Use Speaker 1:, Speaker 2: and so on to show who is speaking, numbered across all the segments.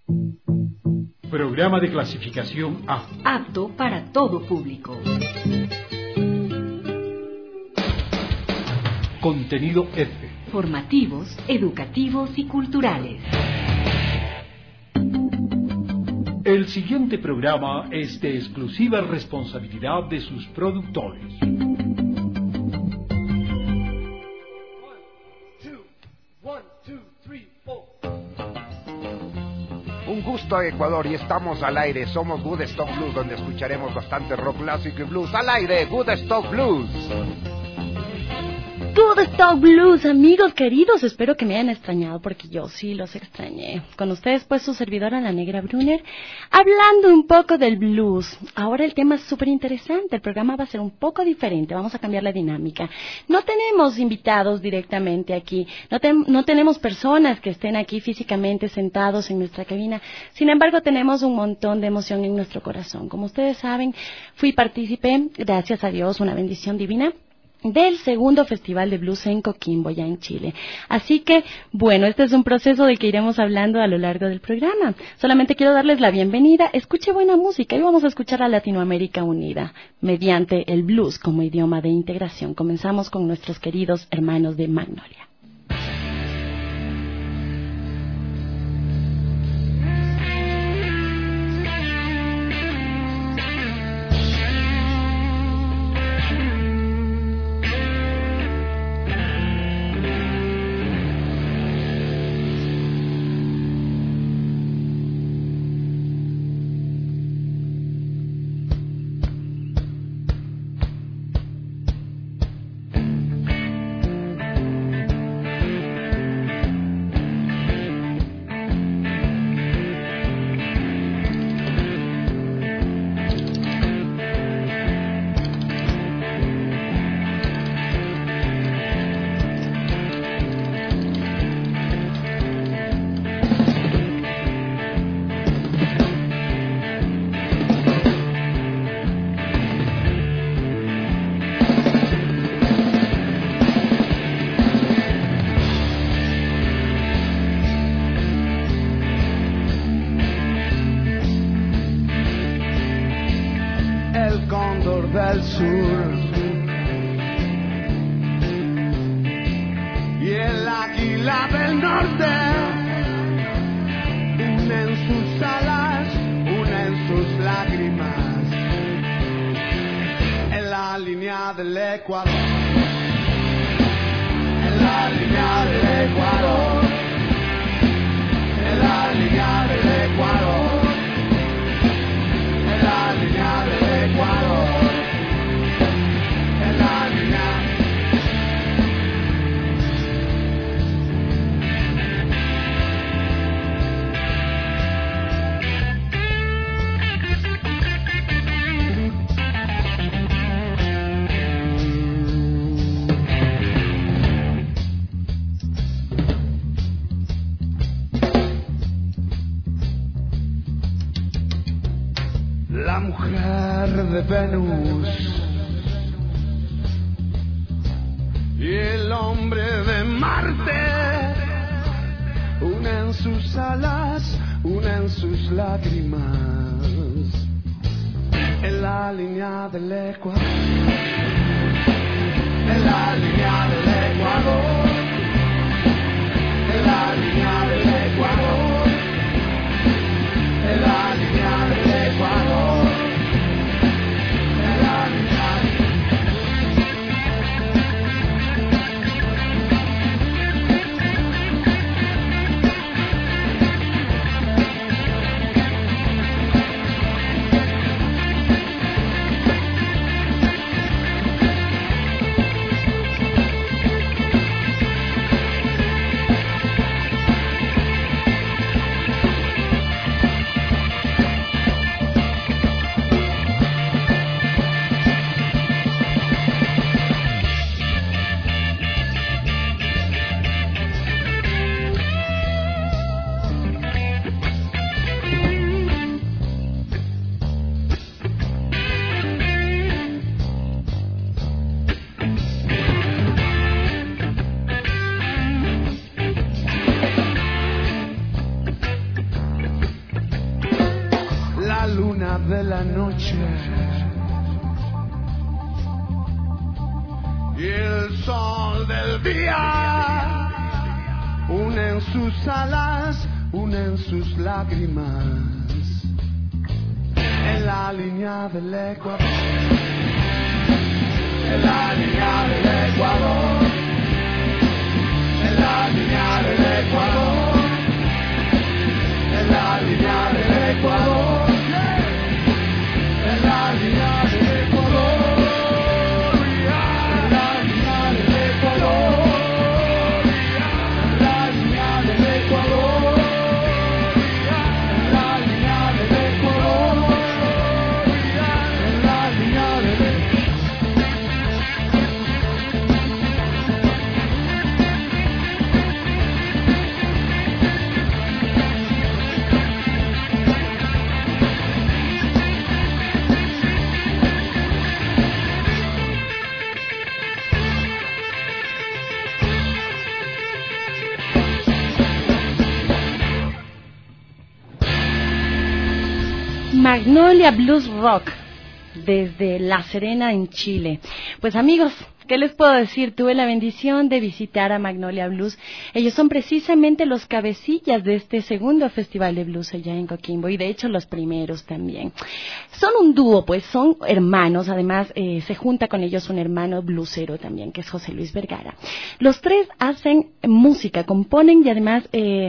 Speaker 1: Programa de clasificación A.
Speaker 2: Apto para todo público.
Speaker 1: Contenido F.
Speaker 2: Formativos, educativos y culturales.
Speaker 1: El siguiente programa es de exclusiva responsabilidad de sus productores.
Speaker 3: Un gusto, Ecuador, y estamos al aire. Somos Woodstock Blues, donde escucharemos bastante rock clásico y blues. Al aire, Woodstock Blues.
Speaker 4: Woodstock Blues, amigos queridos, espero que me hayan extrañado porque yo sí los extrañé. Con ustedes pues su servidora La Negra Brunner, hablando un poco del blues. Ahora el tema es súper interesante, el programa va a ser un poco diferente, vamos a cambiar la dinámica. No tenemos invitados directamente aquí, no tenemos personas que estén aquí físicamente sentados en nuestra cabina, sin embargo tenemos un montón de emoción en nuestro corazón. Como ustedes saben, fui partícipe, gracias a Dios, una bendición divina, del segundo Festival de Blues en Coquimbo, ya en Chile. Así que, bueno, este es un proceso del que iremos hablando a lo largo del programa. Solamente quiero darles la bienvenida. Escuche buena música y vamos a escuchar a Latinoamérica Unida mediante el blues como idioma de integración. Comenzamos con nuestros queridos hermanos de Magnolia.
Speaker 5: Del sur y el águila del norte, una en sus alas, una en sus lágrimas, en la línea del Ecuador, en la línea del Ecuador, en la línea del Ecuador, en la línea del Ecuador. La mujer de Venus y el hombre de Marte, una en sus alas, una en sus lágrimas, en la línea del Ecuador, en la línea del Ecuador, en la línea del Ecuador, en la línea del Ecuador. luna de la noche y el sol del día unen sus alas, unen sus lágrimas en la línea del Ecuador, en la línea del Ecuador, en la línea del Ecuador, en la línea del Ecuador, en la línea del Ecuador, en la línea del Ecuador, en la línea del Ecuador, en la línea del Ecuador, en la línea del
Speaker 4: Magnolia Blues Rock, desde La Serena, en Chile. Pues amigos, ¿qué les puedo decir? Tuve la bendición de visitar a Magnolia Blues. Ellos son precisamente los cabecillas de este segundo festival de blues allá en Coquimbo, y de hecho los primeros también. Son un dúo, pues son hermanos. Además se junta con ellos un hermano bluesero también, que es José Luis Vergara. Los tres hacen música, componen y además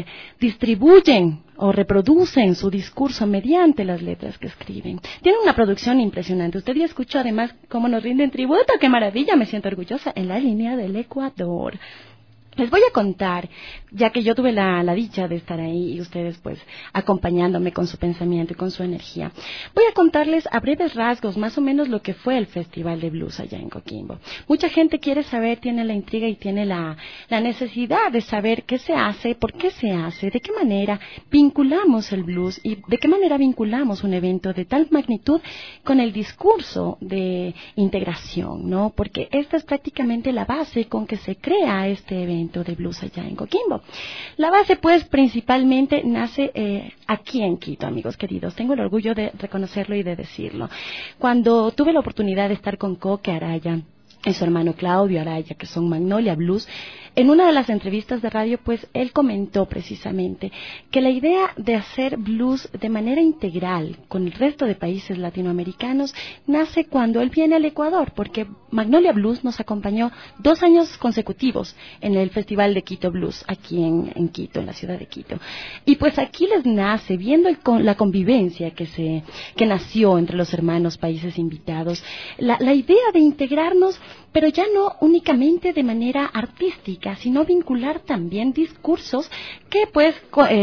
Speaker 4: distribuyen o reproducen su discurso mediante las letras que escriben. Tienen una producción impresionante. Usted ya escuchó además cómo nos rinden tributo. ¡Qué maravilla! Me siento orgullosa. En la línea del Ecuador. Les voy a contar, ya que yo tuve la dicha de estar ahí y ustedes pues acompañándome con su pensamiento y con su energía. Voy a contarles a breves rasgos más o menos lo que fue el Festival de Blues allá en Coquimbo. Mucha gente quiere saber, tiene la intriga y tiene la necesidad de saber qué se hace, por qué se hace, de qué manera vinculamos el blues y de qué manera vinculamos un evento de tal magnitud con el discurso de integración, ¿no? Porque esta es prácticamente la base con que se crea este evento de blues allá en Coquimbo. La base pues principalmente nace aquí en Quito, amigos queridos. Tengo el orgullo de reconocerlo y de decirlo. Cuando tuve la oportunidad de estar con Coque Araya y su hermano Claudio Araya, que son Magnolia Blues, en una de las entrevistas de radio, pues él comentó precisamente que la idea de hacer blues de manera integral con el resto de países latinoamericanos nace cuando él viene al Ecuador, porque Magnolia Blues nos acompañó 2 años consecutivos en el Festival de Quito Blues, aquí en Quito, en la ciudad de Quito. Y pues aquí les nace, viendo la convivencia que nació entre los hermanos países invitados, la idea de integrarnos, pero ya no únicamente de manera artística, sino vincular también discursos que pues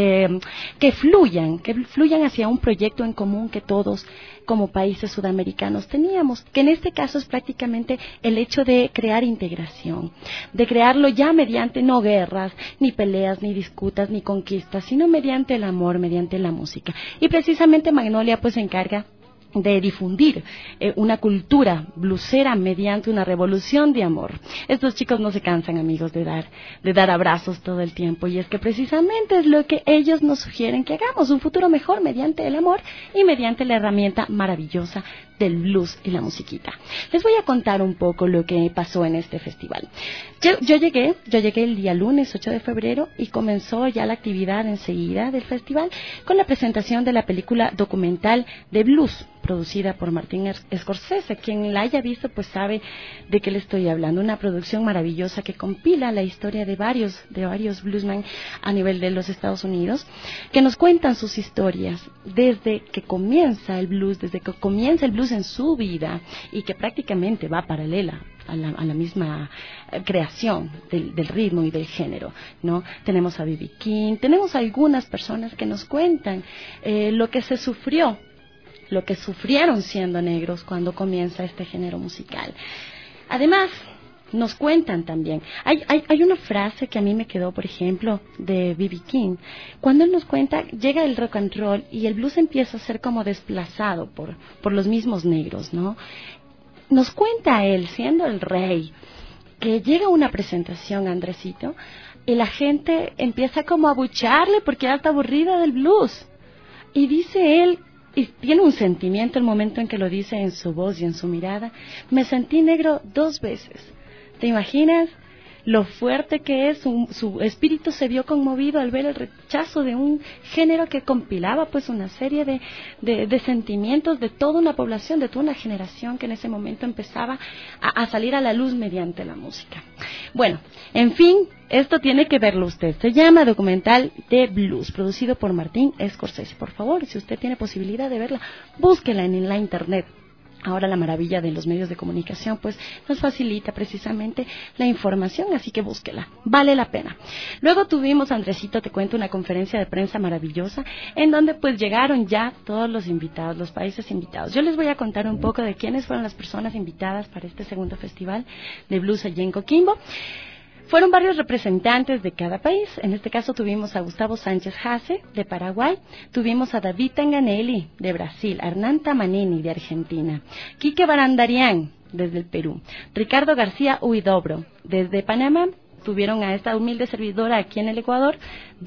Speaker 4: que fluyan hacia un proyecto en común que todos como países sudamericanos teníamos, que en este caso es prácticamente el hecho de crear integración, de crearlo ya mediante no guerras, ni peleas, ni disputas, ni conquistas, sino mediante el amor, mediante la música. Y precisamente Magnolia pues se encarga de difundir una cultura blusera mediante una revolución de amor. Estos chicos no se cansan, amigos, de dar abrazos todo el tiempo, y es que precisamente es lo que ellos nos sugieren que hagamos, un futuro mejor mediante el amor y mediante la herramienta maravillosa del blues y la musiquita. Les voy a contar un poco lo que pasó en este festival. Yo llegué el día lunes 8 de febrero y comenzó ya la actividad enseguida del festival con la presentación de la película documental de blues producida por Martin Scorsese. Quien la haya visto pues sabe de qué le estoy hablando. Una producción maravillosa que compila la historia de varios bluesmen a nivel de los Estados Unidos, que nos cuentan sus historias desde que comienza el blues, en su vida, y que prácticamente va paralela a la misma creación del ritmo y del género, ¿no? Tenemos a B.B. King, tenemos algunas personas que nos cuentan lo que se sufrió, lo que sufrieron siendo negros cuando comienza este género musical. Además, nos cuentan también, hay una frase que a mí me quedó, por ejemplo, de B.B. King, cuando él nos cuenta, llega el rock and roll y el blues empieza a ser como desplazado por los mismos negros, ¿no? Nos cuenta él, siendo el rey, que llega una presentación, Andresito, y la gente empieza como a abuchearle porque ya está aburrida del blues. Y dice él y tiene un sentimiento el momento en que lo dice en su voz y en su mirada. Me sentí negro 2 veces. ¿Te imaginas lo fuerte que es? Su espíritu se vio conmovido al ver el rechazo de un género que compilaba pues una serie de sentimientos de toda una población, de toda una generación que en ese momento empezaba a salir a la luz mediante la música. Bueno, en fin, esto tiene que verlo usted. Se llama Documental de Blues, producido por Martin Scorsese. Por favor, si usted tiene posibilidad de verla, búsquela en la internet. Ahora la maravilla de los medios de comunicación pues nos facilita precisamente la información, así que búsquela, vale la pena. Luego tuvimos, Andresito, te cuento, una conferencia de prensa maravillosa en donde pues llegaron ya todos los invitados, los países invitados. Yo les voy a contar un poco de quiénes fueron las personas invitadas para este segundo festival de blues allí en Coquimbo. Fueron varios representantes de cada país. En este caso tuvimos a Gustavo Sánchez Hace, de Paraguay, tuvimos a David Tanganelli, de Brasil, Hernán Tamanini, de Argentina, Quique Barandarian, desde el Perú, Ricardo García Huidobro, desde Panamá, tuvieron a esta humilde servidora aquí en el Ecuador,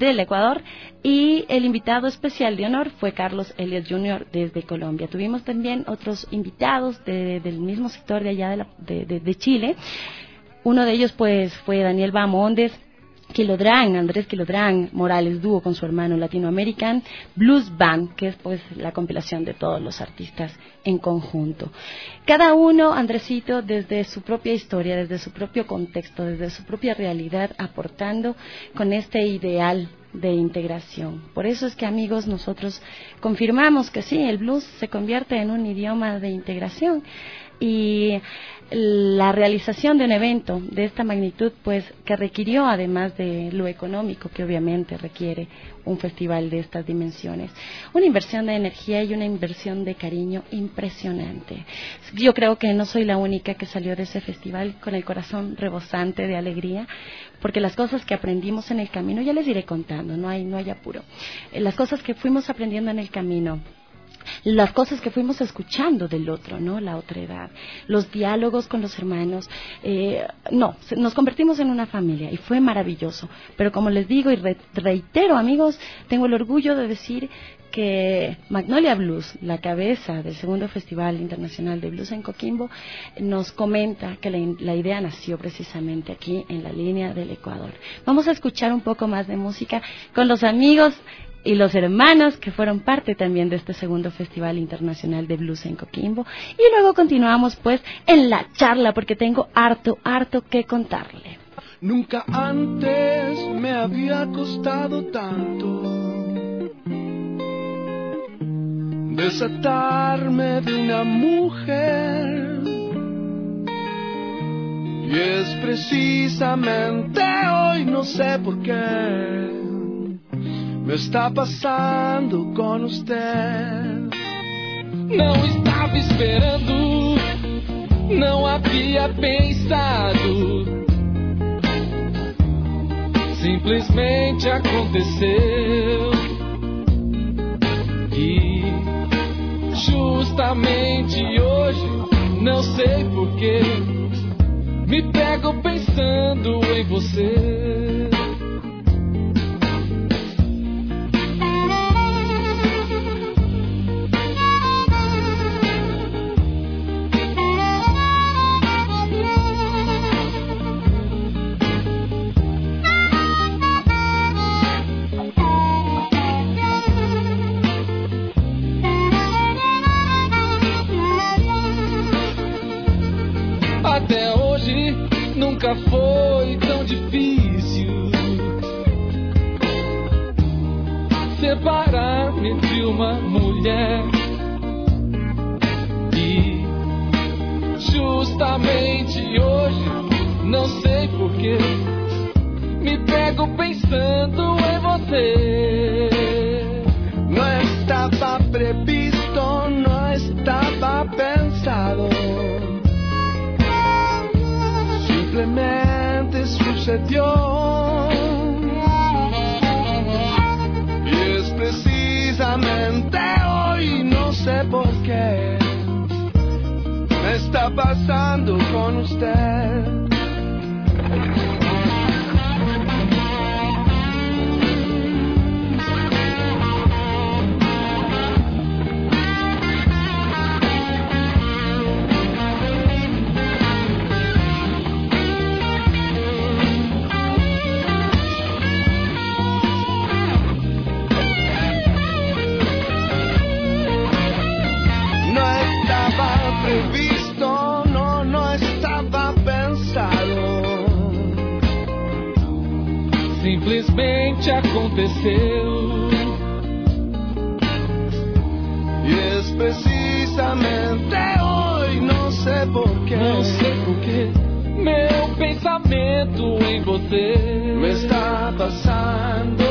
Speaker 4: y el invitado especial de honor fue Carlos Elliott Jr. desde Colombia. Tuvimos también otros invitados del mismo sector de allá de Chile. Uno de ellos pues fue Daniel Bahamondes, Andrés Quilodrán Morales dúo con su hermano Latino American Blues Band, que es pues la compilación de todos los artistas en conjunto. Cada uno, Andresito, desde su propia historia, desde su propio contexto, desde su propia realidad, aportando con este ideal de integración. Por eso es que, amigos, nosotros confirmamos que sí, el blues se convierte en un idioma de integración. Y la realización de un evento de esta magnitud, pues que requirió, además de lo económico que obviamente requiere un festival de estas dimensiones, una inversión de energía y una inversión de cariño impresionante. Yo creo que no soy la única que salió de ese festival con el corazón rebosante de alegría, porque las cosas que aprendimos en el camino, ya les iré contando, no hay apuro. Las cosas que fuimos aprendiendo en el camino, las cosas que fuimos escuchando del otro, ¿no? La otra edad, los diálogos con los hermanos, nos convertimos en una familia y fue maravilloso. Pero como les digo y reitero, amigos, tengo el orgullo de decir que Magnolia Blues, la cabeza del segundo Festival Internacional de Blues en Coquimbo, nos comenta que la idea nació precisamente aquí en la línea del Ecuador. Vamos a escuchar un poco más de música con los amigos y los hermanos que fueron parte también de este segundo Festival Internacional de Blues en Coquimbo, y luego continuamos pues en la charla, porque tengo harto que contarle.
Speaker 5: Nunca antes me había costado tanto desatarme de una mujer, y es precisamente hoy, no sé por qué, me está pasando con usted.
Speaker 6: Não estava esperando, não havia pensado, simplesmente aconteceu. E justamente hoje, não sei porquê, me pego pensando em você. Até hoje nunca foi tão difícil separar-me de uma mulher, e justamente hoje, não sei porquê, me pego pensando em você.
Speaker 5: No estaba previsto, no estaba pensado, simplemente sucedió. Y es precisamente hoy, no sé por qué, me está pasando con usted.
Speaker 6: te aconteceu.
Speaker 5: E es precisamente hoy, não sei porquê.
Speaker 6: Não sei porquê, meu pensamento em você
Speaker 5: me está passando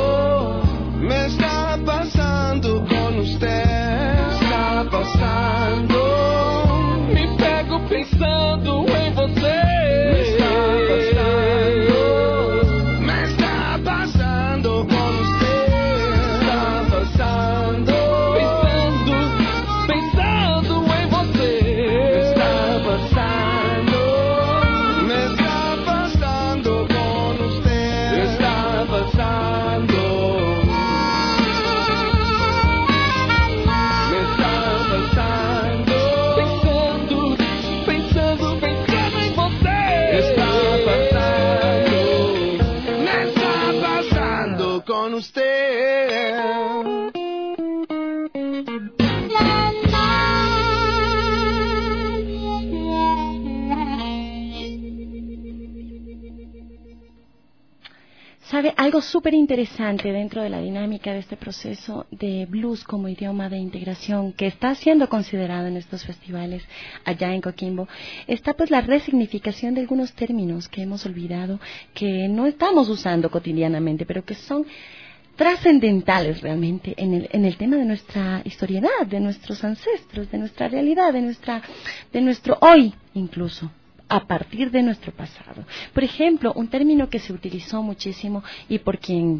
Speaker 5: com usted. Está passando.
Speaker 6: Me pego pensando em você.
Speaker 5: Me está passando com usted. Está passando.
Speaker 6: Pensando em você.
Speaker 5: Me está passando com usted. Está passando. Con usted.
Speaker 4: ¿Sabe? Algo súper interesante dentro de la dinámica de este proceso de blues como idioma de integración que está siendo considerado en estos festivales allá en Coquimbo, está pues la resignificación de algunos términos que hemos olvidado, que no estamos usando cotidianamente, pero que son trascendentales realmente en el tema de nuestra historiedad, de nuestros ancestros, de nuestra realidad, de nuestro hoy incluso, a partir de nuestro pasado. Por ejemplo, un término que se utilizó muchísimo y por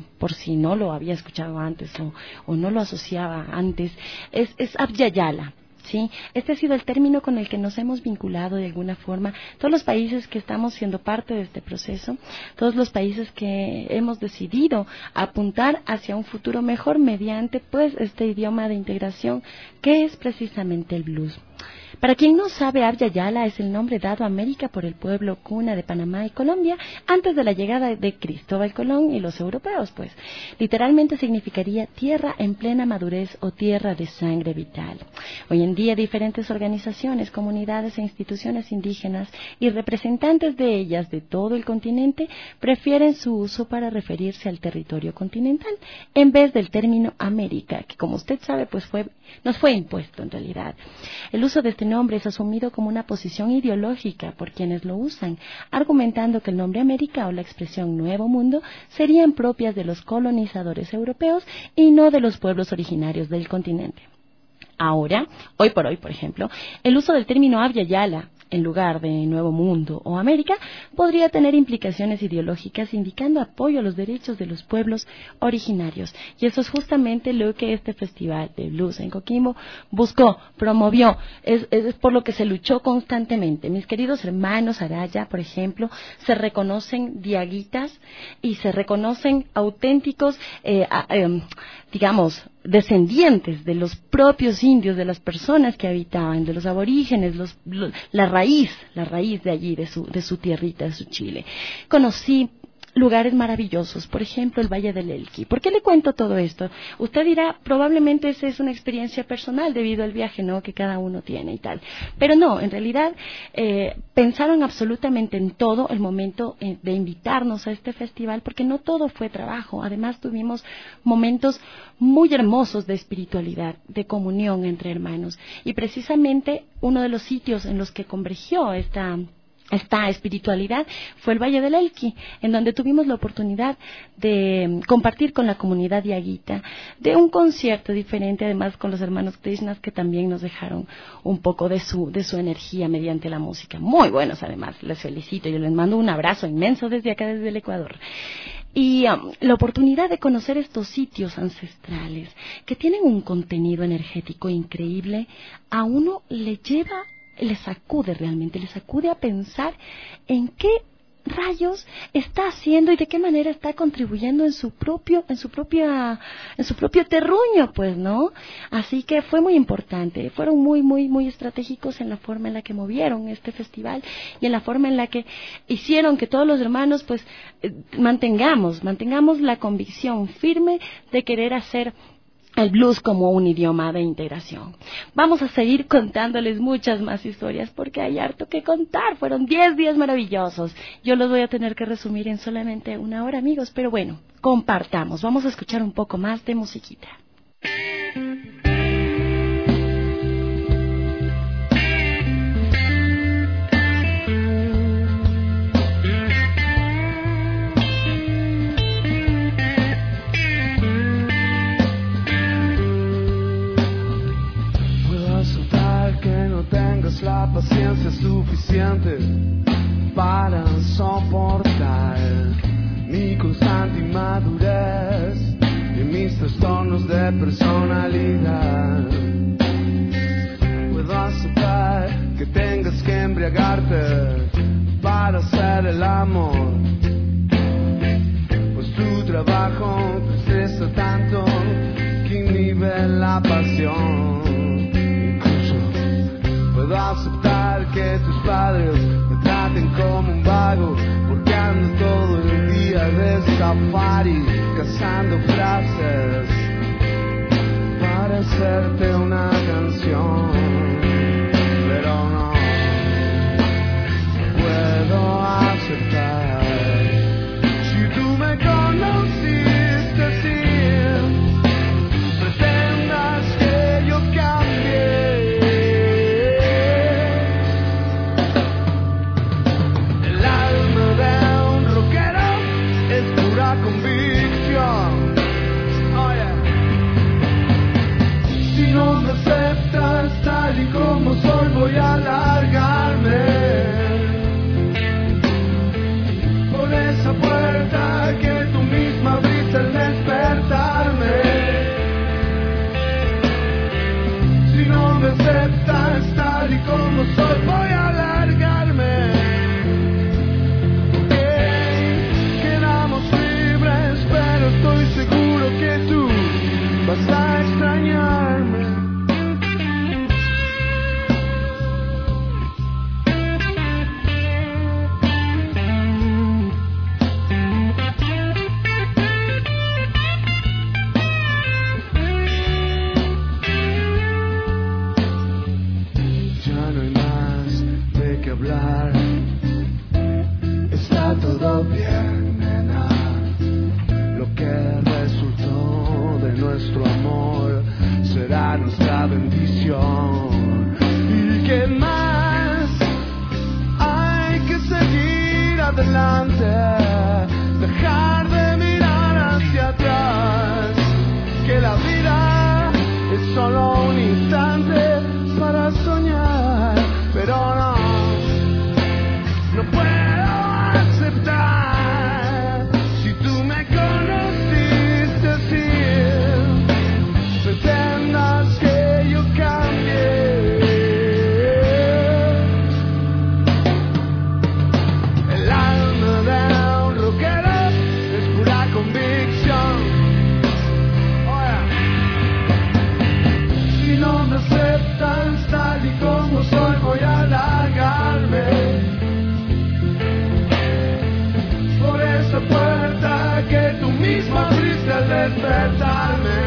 Speaker 4: si no lo había escuchado antes o no lo asociaba antes, es Abyayala. ¿Sí? Este ha sido el término con el que nos hemos vinculado de alguna forma todos los países que estamos siendo parte de este proceso, todos los países que hemos decidido apuntar hacia un futuro mejor mediante pues este idioma de integración que es precisamente el blues. Para quien no sabe, Abyayala es el nombre dado a América por el pueblo cuna de Panamá y Colombia antes de la llegada de Cristóbal Colón y los europeos, pues. Literalmente significaría tierra en plena madurez o tierra de sangre vital. Hoy en día diferentes organizaciones, comunidades e instituciones indígenas y representantes de ellas de todo el continente prefieren su uso para referirse al territorio continental en vez del término América, que como usted sabe, pues nos fue impuesto en realidad. El uso de este nombre es asumido como una posición ideológica por quienes lo usan, argumentando que el nombre América o la expresión Nuevo Mundo serían propias de los colonizadores europeos y no de los pueblos originarios del continente. Ahora, hoy por hoy, por ejemplo, el uso del término Abyayala en lugar de Nuevo Mundo o América podría tener implicaciones ideológicas indicando apoyo a los derechos de los pueblos originarios. Y eso es justamente lo que este Festival de Blues en Coquimbo buscó, promovió, es por lo que se luchó constantemente. Mis queridos hermanos Araya, por ejemplo, se reconocen diaguitas y se reconocen auténticos, descendientes de los propios indios, de las personas que habitaban, de los aborígenes, la raíz de allí, de su tierrita, de su Chile. Conocí lugares maravillosos, por ejemplo el Valle del Elqui. ¿Por qué le cuento todo esto? Usted dirá, probablemente esa es una experiencia personal debido al viaje, ¿no?, que cada uno tiene y tal. Pero no, en realidad pensaron absolutamente en todo el momento de invitarnos a este festival, porque no todo fue trabajo. Además tuvimos momentos muy hermosos de espiritualidad, de comunión entre hermanos. Y precisamente uno de los sitios en los que convergió esta espiritualidad fue el Valle del Elqui, en donde tuvimos la oportunidad de compartir con la comunidad diaguita de un concierto diferente, además con los hermanos Krishnas que también nos dejaron un poco de su energía mediante la música. Muy buenos además, les felicito, yo les mando un abrazo inmenso desde acá, desde el Ecuador. Y la oportunidad de conocer estos sitios ancestrales que tienen un contenido energético increíble, a uno le sacude a pensar en qué rayos está haciendo y de qué manera está contribuyendo en su propio terruño, pues, ¿no? Así que fue muy importante, fueron muy estratégicos en la forma en la que movieron este festival y en la forma en la que hicieron que todos los hermanos, pues, mantengamos la convicción firme de querer hacer el blues como un idioma de integración. Vamos a seguir contándoles muchas más historias porque hay harto que contar. Fueron 10 días maravillosos. Yo los voy a tener que resumir en solamente 1 hora, amigos, pero bueno, compartamos. Vamos a escuchar un poco más de musiquita.
Speaker 5: La paciencia suficiente para soportar mi constante inmadurez y mis trastornos de personalidad. Puedo aceptar que tengas que embriagarte para hacer el amor, pues tu trabajo te estresa tanto que inhibe la pasión. Puedo aceptar que tus padres me traten como un vago, porque ando todo el día de safari cazando frases para hacerte una canción. Pero no puedo aceptar si tú me conociste así, pretendas que yo cambie. Convicción, oh yeah. Si no me aceptas tal y como soy, voy a largarme por esa puerta que tú misma abriste al despertarme. Si no me aceptas tal y como soy, voy a largarme. Pero estoy seguro que tú vas a extrañarme. Ya no hay más de qué hablar. Está todo bien, nena. Lo que resultó de nuestro amor será nuestra bendición. ¿Y qué más? Hay que seguir adelante, dejar de mirar hacia atrás, que la vida es solo un instante para soñar, pero no puedo aceptar si tú me conociste así, pretendas que yo cambie. El alma de un rockero es pura convicción. Oh yeah. Si no me aceptas tal y como soy, voy a largarme por esa puerta que tú misma abriste al despertarme.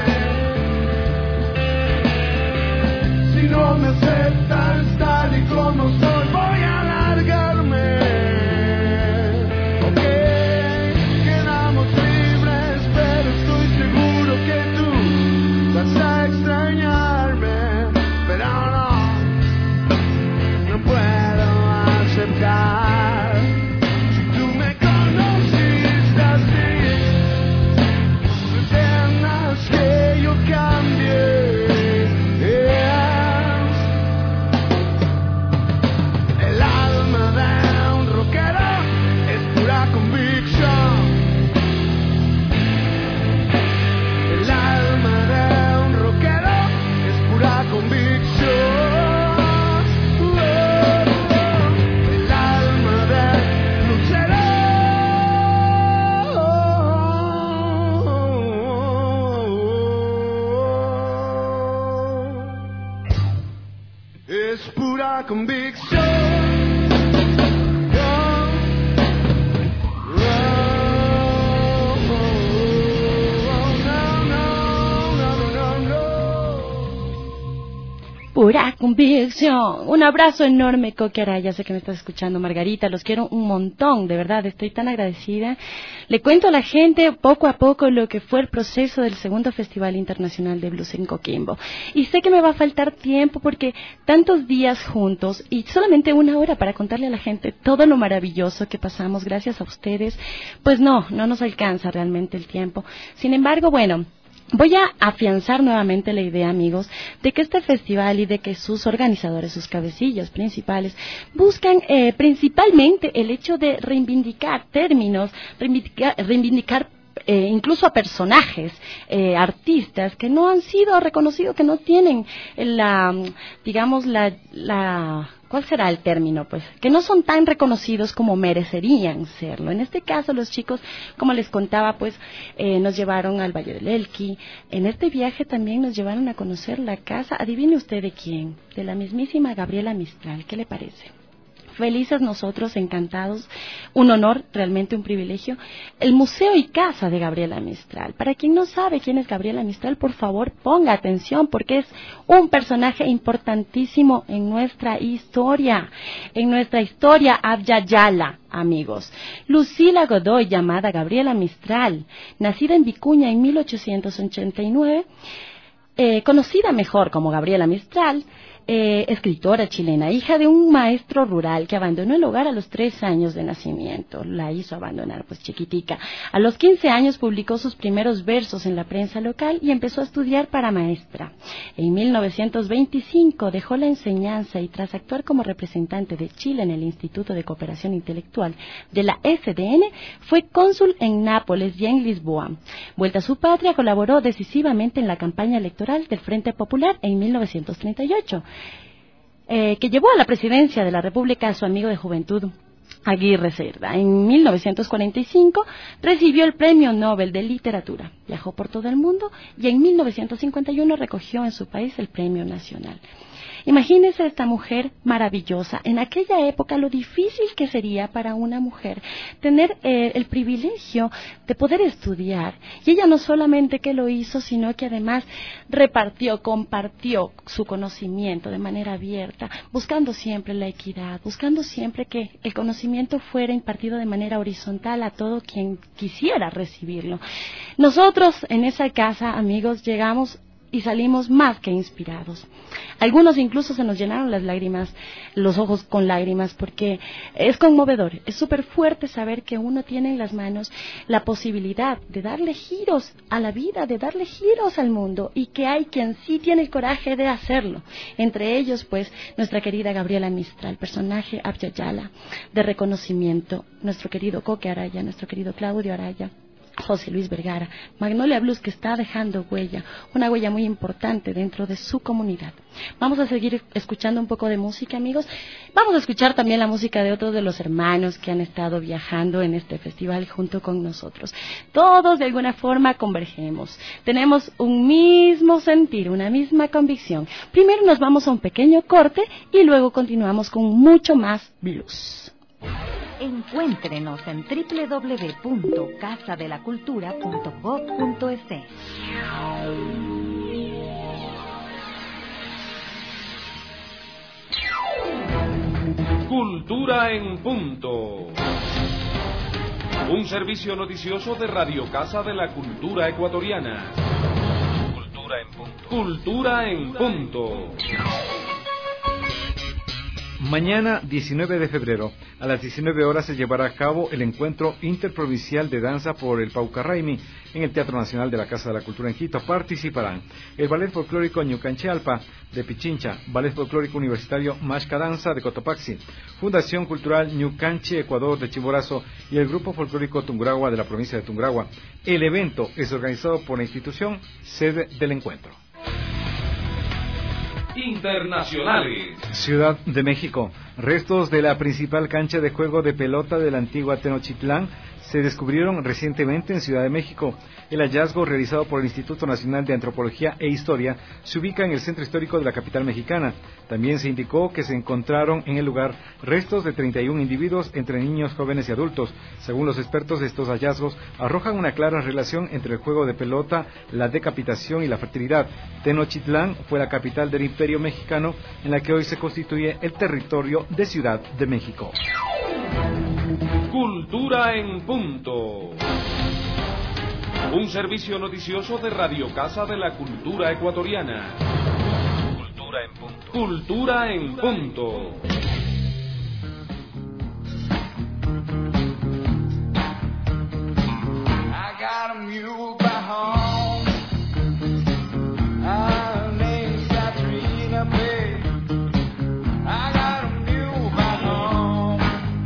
Speaker 5: Si no me aceptas tal y como soy, voy a largarme. Ok, quedamos libres, pero estoy seguro que tú vas a extrañarme. Pero no puedo aceptar si tú me conociste así, pretendas que yo cambie. El alma de un rockero es pura convicción. El alma de un rockero es pura convicción. El alma de lucero es pura convicción. No, no, no, no, no,
Speaker 4: pura convicción. Un abrazo enorme, Coque Araya, sé que me estás escuchando, Margarita, los quiero un montón, de verdad, estoy tan agradecida. Le cuento a la gente poco a poco lo que fue el proceso del segundo Festival Internacional de Blues en Coquimbo. Y sé que me va a faltar tiempo porque tantos días juntos y solamente una hora para contarle a la gente todo lo maravilloso que pasamos gracias a ustedes, pues no nos alcanza realmente el tiempo. Sin embargo, bueno, voy a afianzar nuevamente la idea, amigos, de que este festival y de que sus organizadores, sus cabecillas principales, buscan principalmente el hecho de reivindicar términos, reivindicar incluso a personajes, artistas que no han sido reconocidos, que no tienen ¿cuál será el término? Pues que no son tan reconocidos como merecerían serlo. En este caso, los chicos, como les contaba, pues nos llevaron al Valle del Elqui. En este viaje también nos llevaron a conocer la casa, adivine usted de quién, de la mismísima Gabriela Mistral. ¿Qué le parece? Felices nosotros, encantados, un honor, realmente un privilegio, el Museo y Casa de Gabriela Mistral. Para quien no sabe quién es Gabriela Mistral, por favor ponga atención porque es un personaje importantísimo en nuestra historia Abya Yala, amigos. Lucila Godoy, llamada Gabriela Mistral, nacida en Vicuña en 1889, conocida mejor como Gabriela Mistral, escritora chilena, hija de un maestro rural que abandonó el hogar a los 3 años de nacimiento, la hizo abandonar pues chiquitica. A los 15 años publicó sus primeros versos en la prensa local y empezó a estudiar para maestra. En 1925 dejó la enseñanza y tras actuar como representante de Chile en el Instituto de Cooperación Intelectual de la SDN, fue cónsul en Nápoles y en Lisboa. Vuelta a su patria, colaboró decisivamente en la campaña electoral del Frente Popular en 1938. Que llevó a la presidencia de la República a su amigo de juventud, Aguirre Cerda. En 1945 recibió el Premio Nobel de Literatura, viajó por todo el mundo y en 1951 recogió en su país el Premio Nacional. Imagínese esta mujer maravillosa, en aquella época lo difícil que sería para una mujer tener el privilegio de poder estudiar. Y ella no solamente que lo hizo, sino que además compartió su conocimiento de manera abierta, buscando siempre la equidad, buscando siempre que el conocimiento fuera impartido de manera horizontal a todo quien quisiera recibirlo. Nosotros en esa casa, amigos, llegamos y salimos más que inspirados. Algunos incluso se nos llenaron las lágrimas, los ojos con lágrimas, porque es conmovedor, es súper fuerte saber que uno tiene en las manos la posibilidad de darle giros a la vida, de darle giros al mundo, y que hay quien sí tiene el coraje de hacerlo. Entre ellos, pues, nuestra querida Gabriela Mistral, personaje Abya Yala, de reconocimiento, nuestro querido Coque Araya, nuestro querido Claudio Araya, José Luis Vergara, Magnolia Blues, que está dejando huella, una huella muy importante dentro de su comunidad. Vamos a seguir escuchando un poco de música, amigos. Vamos a escuchar también la música de otros de los hermanos que han estado viajando en este festival junto con nosotros. Todos de alguna forma convergemos, tenemos un mismo sentir, una misma convicción. Primero nos vamos a un pequeño corte y luego continuamos con mucho más blues.
Speaker 2: Encuéntrenos en www.casadelacultura.gov.es.
Speaker 7: Cultura en punto. Un servicio noticioso de Radio Casa de la Cultura Ecuatoriana. Cultura en punto. Cultura en punto.
Speaker 8: Mañana, 19 de febrero, a las 19 horas se llevará a cabo el encuentro interprovincial de danza por el Paucarraimi en el Teatro Nacional de la Casa de la Cultura en Quito. Participarán el Ballet Folclórico Ñucanchi Alpa de Pichincha, Ballet Folclórico Universitario Mashca Danza de Cotopaxi, Fundación Cultural Ñucanchi Ecuador de Chimborazo y el Grupo Folclórico Tungurahua de la provincia de Tungurahua. El evento es organizado por la institución sede del encuentro.
Speaker 7: Internacionales.
Speaker 8: Ciudad de México. Restos de la principal cancha de juego de pelota de la antigua Tenochtitlán se descubrieron recientemente en Ciudad de México. El hallazgo, realizado por el Instituto Nacional de Antropología e Historia, se ubica en el centro histórico de la capital mexicana. También se indicó que se encontraron en el lugar restos de 31 individuos entre niños, jóvenes y adultos. Según los expertos, estos hallazgos arrojan una clara relación entre el juego de pelota, la decapitación y la fertilidad. Tenochtitlán fue la capital del Imperio Mexicano, en la que hoy se constituye el territorio de Ciudad de México.
Speaker 7: Cultura en punto. Un servicio noticioso de Radio Casa de la Cultura Ecuatoriana. Cultura en punto. Cultura en punto.
Speaker 5: I got a mule back home. Her name's Katrina Bay. I got a mule back home,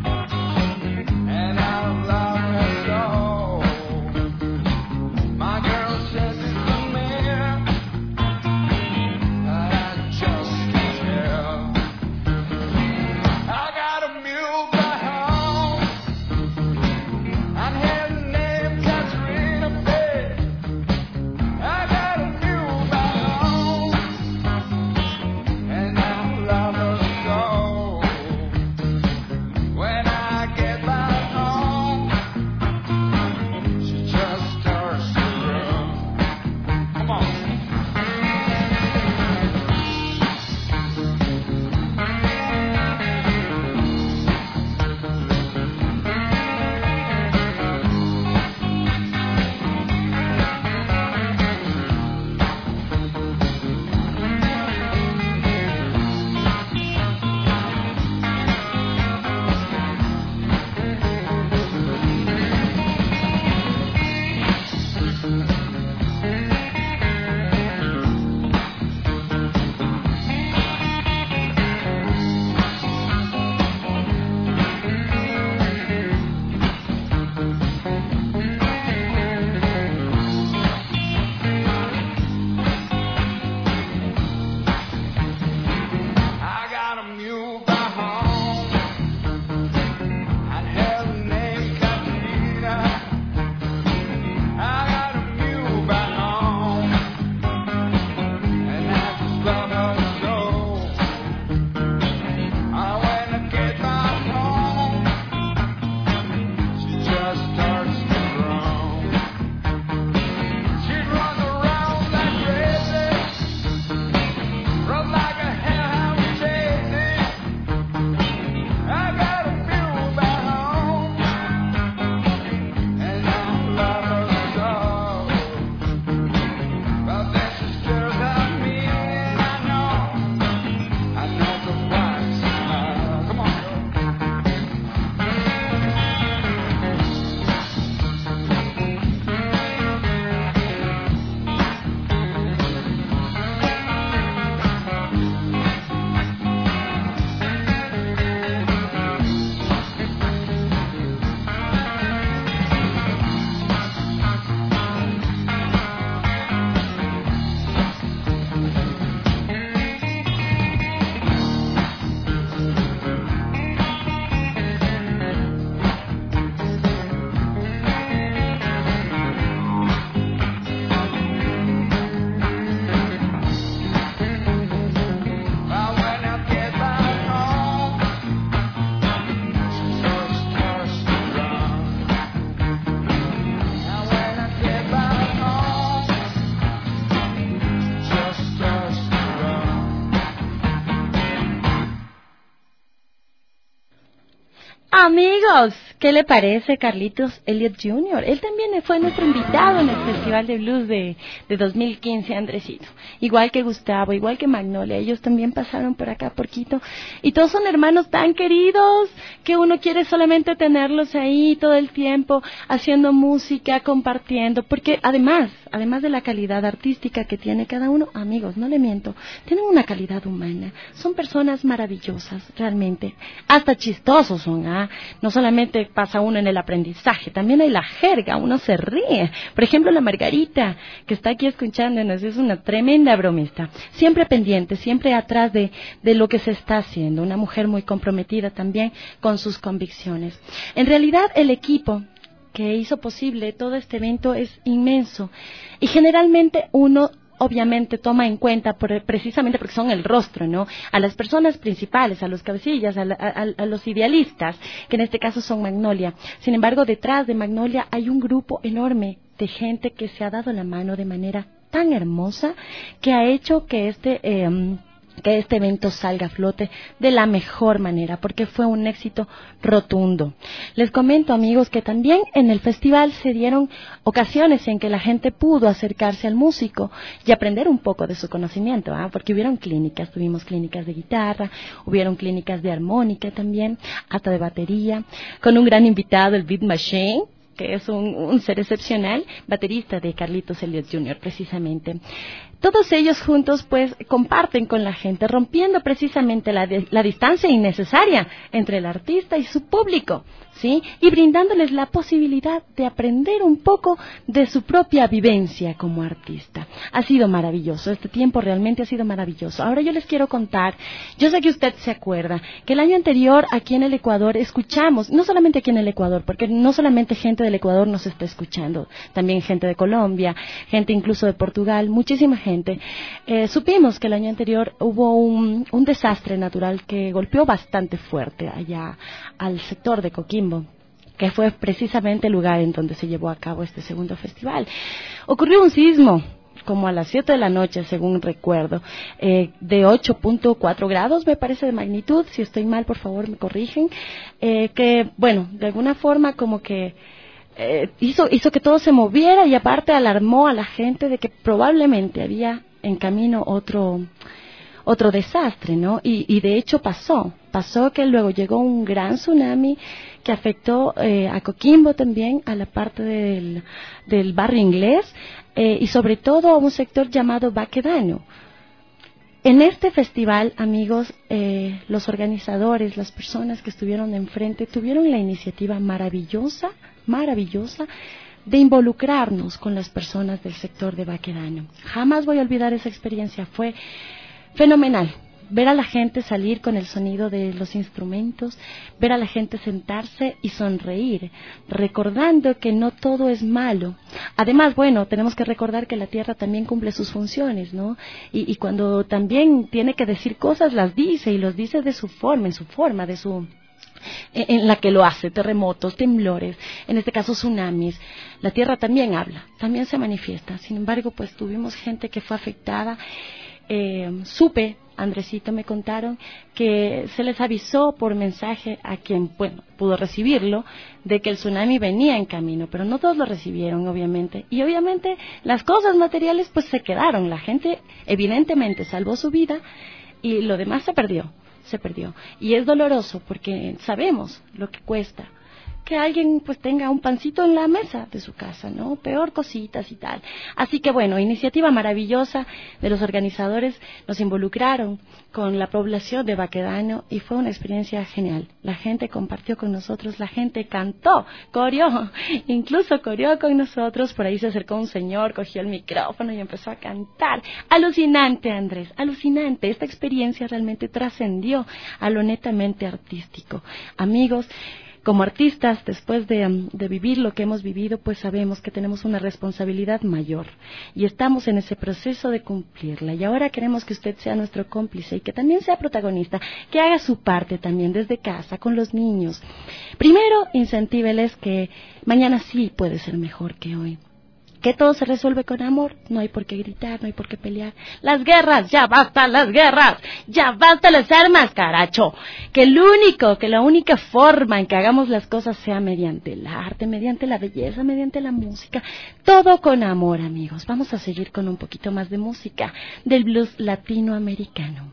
Speaker 5: and I love her so. My girl says it's the man, but I just can't tell. I got a mule back home, and her name Katrina Bay. I got a mule back home, and I love her so. When I get back home, she just starts to run. Come on. I got a mule back home, and her name's Katrina. I got a mule back home, and I just love her so. When I get back home, she just starts to run. She runs around like crazy, run like a hellhound chasing. I got a mule back home, and I love her so. But then she stares at me, and I know the right smile. Come on, but when I get back home, she just starts to run. And when I get back home, she just starts to run.
Speaker 4: Amigos, ¿qué le parece Carlitos Elliott Jr.? Él también fue nuestro invitado en el Festival de Blues de 2015, Andresito. Igual que Gustavo, igual que Magnolia, ellos también pasaron por acá por Quito. Y todos son hermanos tan queridos que uno quiere solamente tenerlos ahí todo el tiempo, haciendo música, compartiendo. Porque además de la calidad artística que tiene cada uno, amigos, no le miento, tienen una calidad humana. Son personas maravillosas, realmente. Hasta chistosos son, ¿ah? No solamente pasa uno en el aprendizaje, también hay la jerga, uno se ríe. Por ejemplo, la Margarita, que está aquí escuchándonos, es una tremenda bromista, siempre pendiente, siempre atrás de lo que se está haciendo, una mujer muy comprometida también con sus convicciones. En realidad, el equipo que hizo posible todo este evento es inmenso. Y generalmente uno obviamente toma en cuenta, precisamente porque son el rostro, ¿no? A las personas principales, a los cabecillas, a los idealistas, que en este caso son Magnolia. Sin embargo, detrás de Magnolia hay un grupo enorme de gente que se ha dado la mano de manera tan hermosa que ha hecho que este evento salga a flote de la mejor manera, porque fue un éxito rotundo. Les comento, amigos, que también en el festival se dieron ocasiones en que la gente pudo acercarse al músico y aprender un poco de su conocimiento, porque hubieron clínicas, tuvimos clínicas de guitarra, hubieron clínicas de armónica también, hasta de batería, con un gran invitado, el Beat Machine, que es un ser excepcional, baterista de Carlitos Elliott Jr. precisamente. Todos ellos juntos pues comparten con la gente, rompiendo precisamente la distancia innecesaria entre el artista y su público, ¿sí? Y brindándoles la posibilidad de aprender un poco de su propia vivencia como artista. Ha sido maravilloso, este tiempo realmente ha sido maravilloso. Ahora yo les quiero contar, yo sé que usted se acuerda, que el año anterior aquí en el Ecuador escuchamos, no solamente aquí en el Ecuador, porque no solamente gente del Ecuador nos está escuchando, también gente de Colombia, gente incluso de Portugal, muchísima gente. Supimos que el año anterior hubo un desastre natural que golpeó bastante fuerte allá al sector de Coquimbo, que fue precisamente el lugar en donde se llevó a cabo este segundo festival. Ocurrió un sismo como a las 7 de la noche, según recuerdo, de 8.4 grados, me parece, de magnitud. Si estoy mal, por favor, me corrigen. Que, bueno, de alguna forma como que hizo que todo se moviera, y aparte alarmó a la gente de que probablemente había en camino otro desastre, ¿no? Y de hecho pasó que luego llegó un gran tsunami que afectó a Coquimbo también, a la parte del barrio inglés, y sobre todo a un sector llamado Baquedano. En este festival, amigos, los organizadores, las personas que estuvieron enfrente, tuvieron la iniciativa maravillosa de involucrarnos con las personas del sector de Baquedano. Jamás voy a olvidar esa experiencia, fue fenomenal. Ver a la gente salir con el sonido de los instrumentos, ver a la gente sentarse y sonreír, recordando que no todo es malo. Además, bueno, tenemos que recordar que la tierra también cumple sus funciones, ¿no? Y cuando también tiene que decir cosas, las dice, y los dice de su forma, en la que lo hace, terremotos, temblores, en este caso tsunamis. La tierra también habla, también se manifiesta. Sin embargo, pues tuvimos gente que fue afectada. Supe, Andresito, me contaron que se les avisó por mensaje a quien, bueno, pudo recibirlo, de que el tsunami venía en camino, pero no todos lo recibieron, obviamente. Y obviamente las cosas materiales pues se quedaron. La gente evidentemente salvó su vida y lo demás se perdió. Y es doloroso porque sabemos lo que cuesta que alguien pues tenga un pancito en la mesa de su casa, ¿no? Peor cositas y tal. Así que bueno, iniciativa maravillosa de los organizadores, nos involucraron con la población de Baquedano y fue una experiencia genial. La gente compartió con nosotros, la gente cantó, incluso coreó con nosotros. Por ahí se acercó un señor, cogió el micrófono y empezó a cantar. Alucinante, Andrés, alucinante. Esta experiencia realmente trascendió a lo netamente artístico. Amigos, como artistas, después de vivir lo que hemos vivido, pues sabemos que tenemos una responsabilidad mayor y estamos en ese proceso de cumplirla. Y ahora queremos que usted sea nuestro cómplice y que también sea protagonista, que haga su parte también desde casa, con los niños. Primero, incentíveles que mañana sí puede ser mejor que hoy. Que todo se resuelve con amor, no hay por qué gritar, no hay por qué pelear. Las guerras, ya basta las guerras, ya basta las armas, caracho. Que la única forma en que hagamos las cosas sea mediante el arte, mediante la belleza, mediante la música. Todo con amor, amigos. Vamos a seguir con un poquito más de música del blues latinoamericano.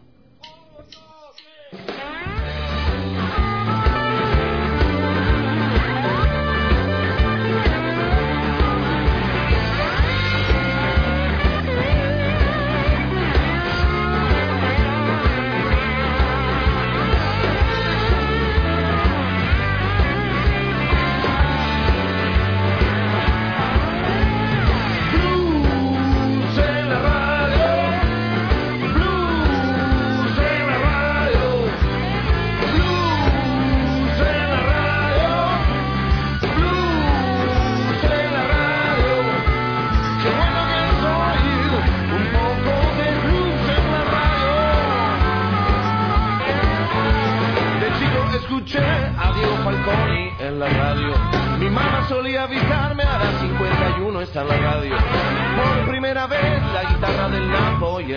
Speaker 6: Blues en la radio, blues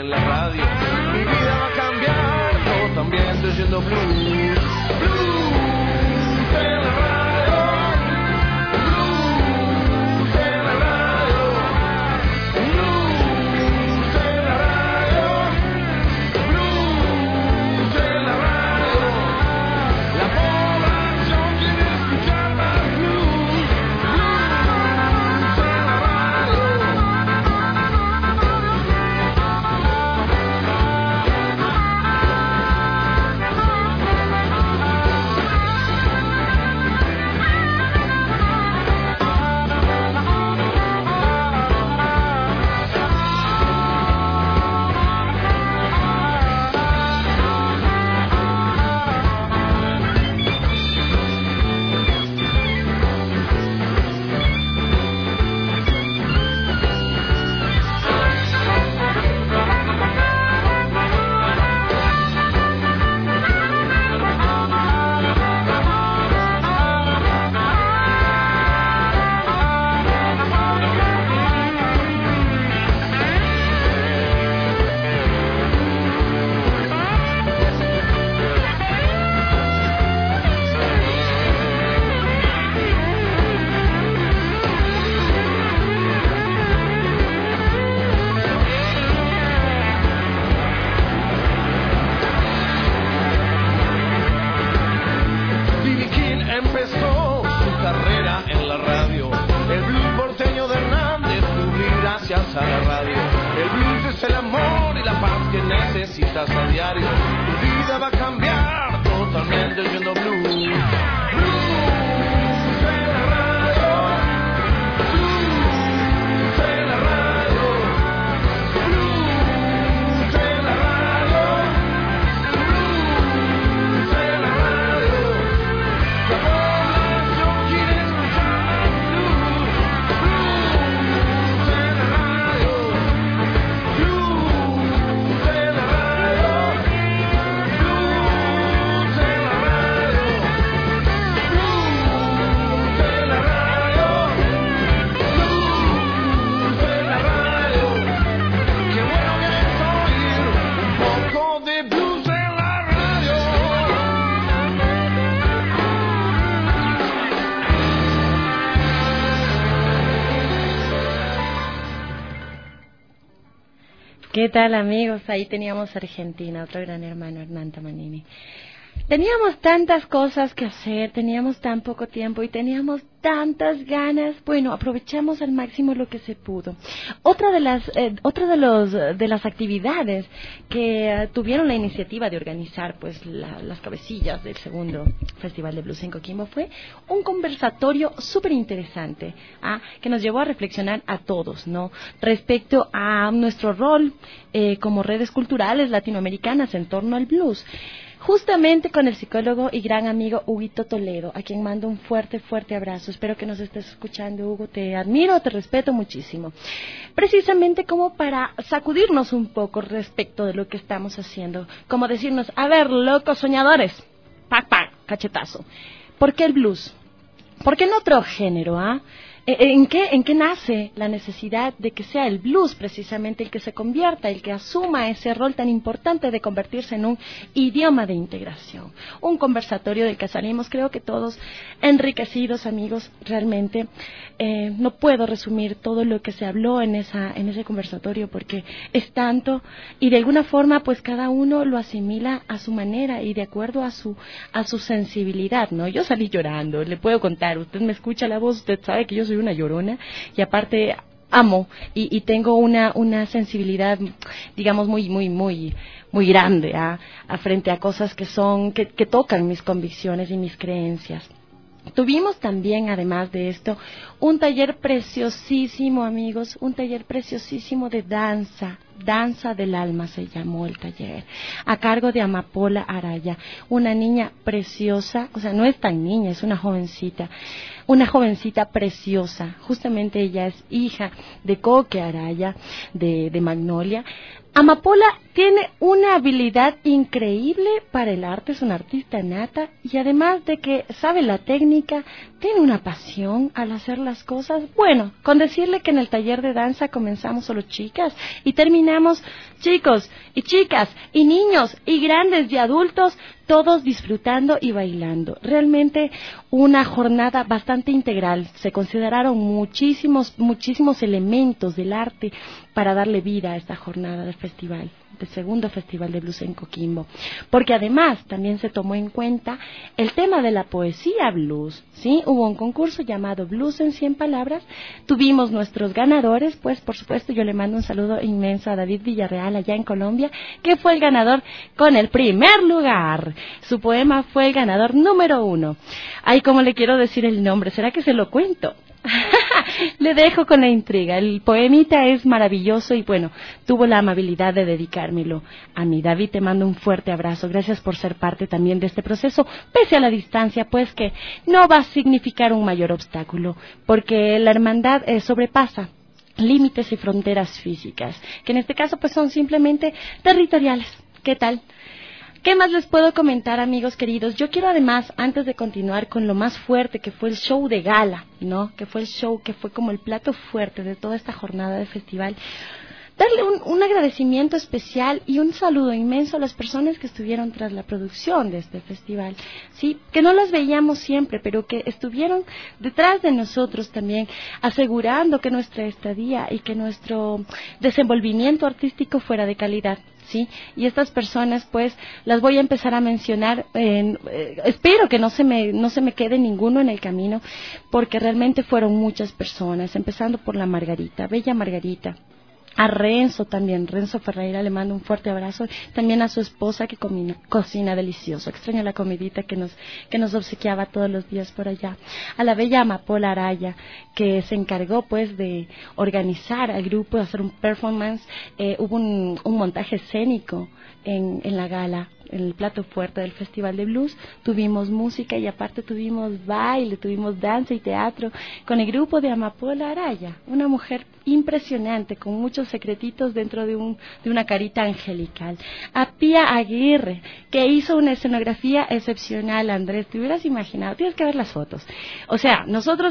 Speaker 9: en la radio. Mi vida va a cambiar, yo también estoy yendo blues. Blues en la radio. Blues en la radio. Blues en la radio. Blues en la radio. La población quiere escuchar más blues. Blues en la radio. B.B. King empezó su carrera en la radio. El blues porteño de Hernández descubrí gracias a la radio. El blues es el amor y la paz que necesitas a diario. Tu vida va a cambiar totalmente oyendo blues. Blues en la radio. Blues en la radio. Blues en la radio. Blues en la radio. La población quiere escuchar más blues. Blues en la radio. Blues en la radio. Blues en la radio. Blues en la radio. Blues en la radio. Qué bueno que es oír un poco de blues en la radio.
Speaker 4: ¿Qué tal, amigos? Ahí teníamos Argentina, otro gran hermano, Hernán Tamanini. Teníamos tantas cosas que hacer, teníamos tan poco tiempo y teníamos tantas ganas. Bueno, aprovechamos al máximo lo que se pudo. Otra de las actividades que tuvieron la iniciativa de organizar, pues, las cabecillas del segundo Festival de Blues en Coquimbo fue un conversatorio súper interesante, que nos llevó a reflexionar a todos, ¿no? Respecto a nuestro rol como redes culturales latinoamericanas en torno al blues. Justamente con el psicólogo y gran amigo Huguito Toledo, a quien mando un fuerte, fuerte abrazo. Espero que nos estés escuchando, Hugo. Te admiro, te respeto muchísimo. Precisamente como para sacudirnos un poco respecto de lo que estamos haciendo. Como decirnos, a ver, locos soñadores, pac, pac, cachetazo. ¿Por qué el blues? ¿Por qué no otro género, ¿En qué nace la necesidad de que sea el blues precisamente el que se convierta, el que asuma ese rol tan importante de convertirse en un idioma de integración? Un conversatorio del que salimos, creo que todos enriquecidos, amigos, realmente. No puedo resumir todo lo que se habló en ese conversatorio porque es tanto y de alguna forma pues cada uno lo asimila a su manera y de acuerdo a su sensibilidad, ¿no? Yo salí llorando, le puedo contar, usted me escucha la voz, usted sabe que yo soy una llorona y aparte amo y tengo una sensibilidad, digamos, muy grande frente a cosas que tocan mis convicciones y mis creencias. Tuvimos también, además de esto, un taller preciosísimo, amigos, un taller preciosísimo de danza del alma se llamó el taller, a cargo de Amapola Araya, una niña preciosa, o sea, no es tan niña, es una jovencita preciosa. Justamente ella es hija de Coque Araya, de Magnolia. Amapola tiene una habilidad increíble para el arte, es una artista nata y además de que sabe la técnica, tiene una pasión al hacer las cosas. Bueno, con decirle que en el taller de danza comenzamos solo chicas y terminamos chicos y chicas y niños y grandes y adultos, todos disfrutando y bailando. Realmente una jornada bastante integral. Se consideraron muchísimos elementos del arte para darle vida a esta jornada del festival, del segundo Festival de Blues en Coquimbo. Porque además también se tomó en cuenta el tema de la poesía blues, ¿sí? Hubo un concurso llamado Blues en 100 palabras. Tuvimos nuestros ganadores, pues por supuesto yo le mando un saludo inmenso a David Villarreal allá en Colombia, que fue el ganador con el primer lugar. Su poema fue el ganador número 1. Ay, ¿cómo le quiero decir el nombre? ¿Será que se lo cuento? Le dejo con la intriga. El poemita es maravilloso y bueno, tuvo la amabilidad de dedicármelo a mí. David, te mando un fuerte abrazo. Gracias por ser parte también de este proceso, pese a la distancia, pues que no va a significar un mayor obstáculo, porque la hermandad sobrepasa límites y fronteras físicas, que en este caso pues son simplemente territoriales. ¿Qué tal? ¿Qué más les puedo comentar, amigos queridos? Yo quiero además, antes de continuar con lo más fuerte que fue el show de gala, ¿no? Que fue el show que fue como el plato fuerte de toda esta jornada de festival, darle un agradecimiento especial y un saludo inmenso a las personas que estuvieron tras la producción de este festival, sí, que no las veíamos siempre, pero que estuvieron detrás de nosotros también, asegurando que nuestra estadía y que nuestro desenvolvimiento artístico fuera de calidad. Sí, y estas personas pues las voy a empezar a mencionar, espero que no se me quede ninguno en el camino, porque realmente fueron muchas personas, empezando por la Margarita, bella Margarita. A Renzo también, Renzo Ferreira, le mando un fuerte abrazo, también a su esposa que cocina delicioso, extraño la comidita que nos obsequiaba todos los días por allá. A la bella Amapola Araya, que se encargó pues de organizar al grupo, de hacer un performance, hubo un montaje escénico en la gala, en el plato fuerte del Festival de Blues. Tuvimos música y aparte tuvimos baile, tuvimos danza y teatro con el grupo de Amapola Araya, una mujer impresionante con muchos secretitos dentro de una carita angelical. A Pía Aguirre, que hizo una escenografía excepcional. Andrés, te hubieras imaginado, tienes que ver las fotos. O sea, nosotros